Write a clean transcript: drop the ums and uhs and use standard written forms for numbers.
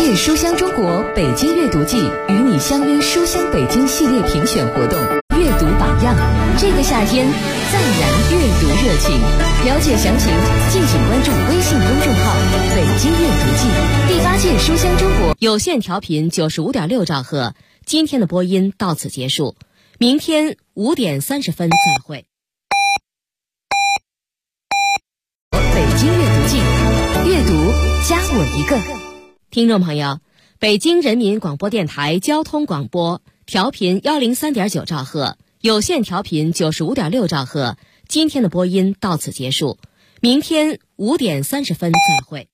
届书香中国北京阅读季与你相约书香北京系列评选活动，阅读榜样。这个夏天再燃阅读热情。了解详情，敬请关注微信公众号“北京阅读季”。第8届书香中国有线调频95.6兆赫，今天的播音到此结束，明天5点30分再会。 北京阅读季，阅读加我一个。 听众朋友，北京人民广播电台交通广播调频103.9兆赫，有线调频95.6兆赫，今天的播音到此结束，明天5点30分再会。